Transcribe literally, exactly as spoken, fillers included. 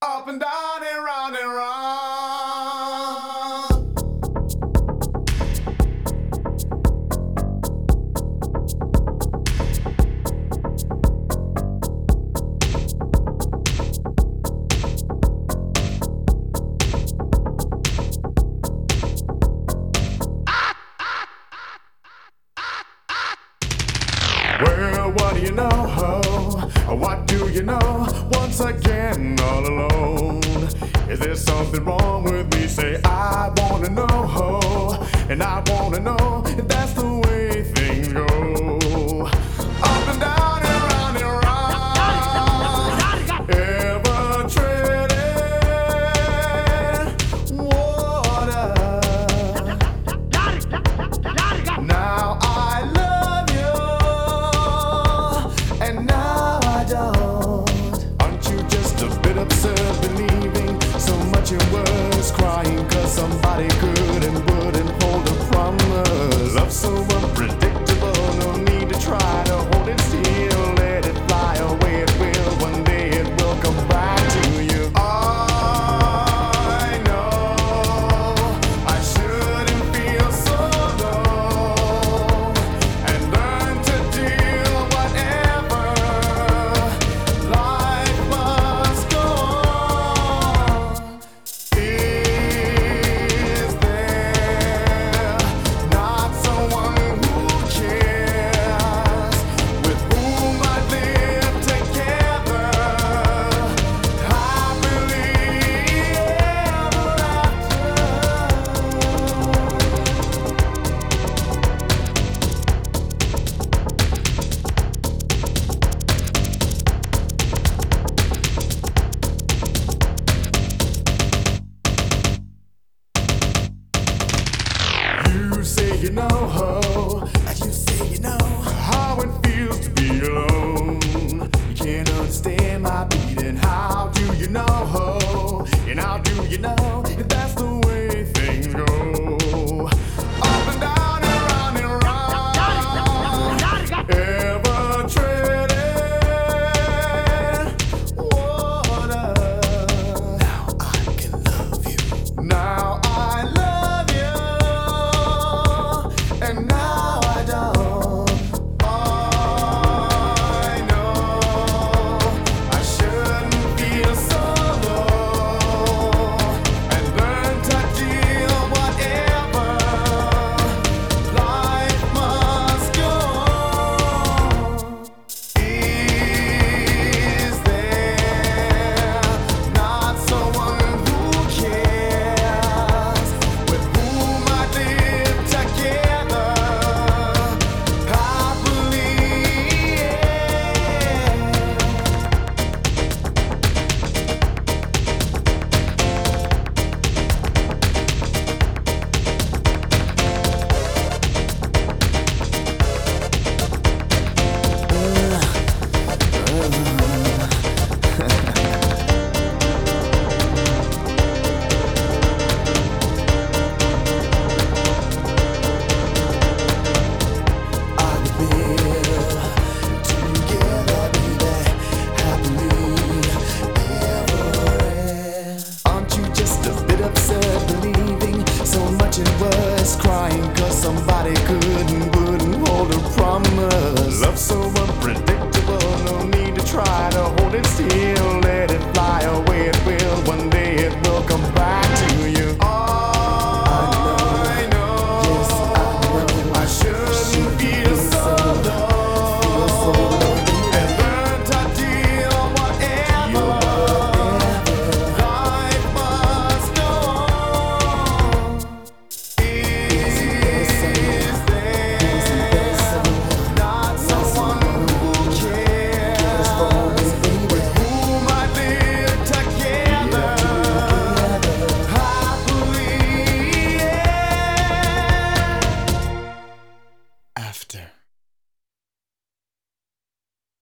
up and down and round and round. Well, what do you know? What do you know? Once again, all alone. Is there something wrong with me? Say, I wanna know, and I wanna know if that's the way things go. Up and down and round and round, ever treading water. Now I love you, and now I don't. Aren't you just a bit absurd, believing so much in words, crying cause somebody could and wouldn't hold a promise? Love so unpredictable, no need to try to hold it still. Let it fly away, it will, one day it will come back to you. I know I shouldn't feel so low, and learn to deal whatever. Life must go on. Is there not someone who cares, with whom I live together, happily ever after? You say you know, you say you know how it feels to be alone. You can't understand my beating. How do you know? And how do you know if that's the way things go? Up and down and round and round, ever treading water. Now I can love you. Now I love you, and now I don't. I know I shouldn't feel so low, and learn to deal whatever. Life must go on. Is there not someone who cares, with whom I live together, happily? I will together, baby, happily ever. Aren't you just a bit absurd, believing so much in words, crying cause somebody couldn't, wouldn't hold a promise? Love so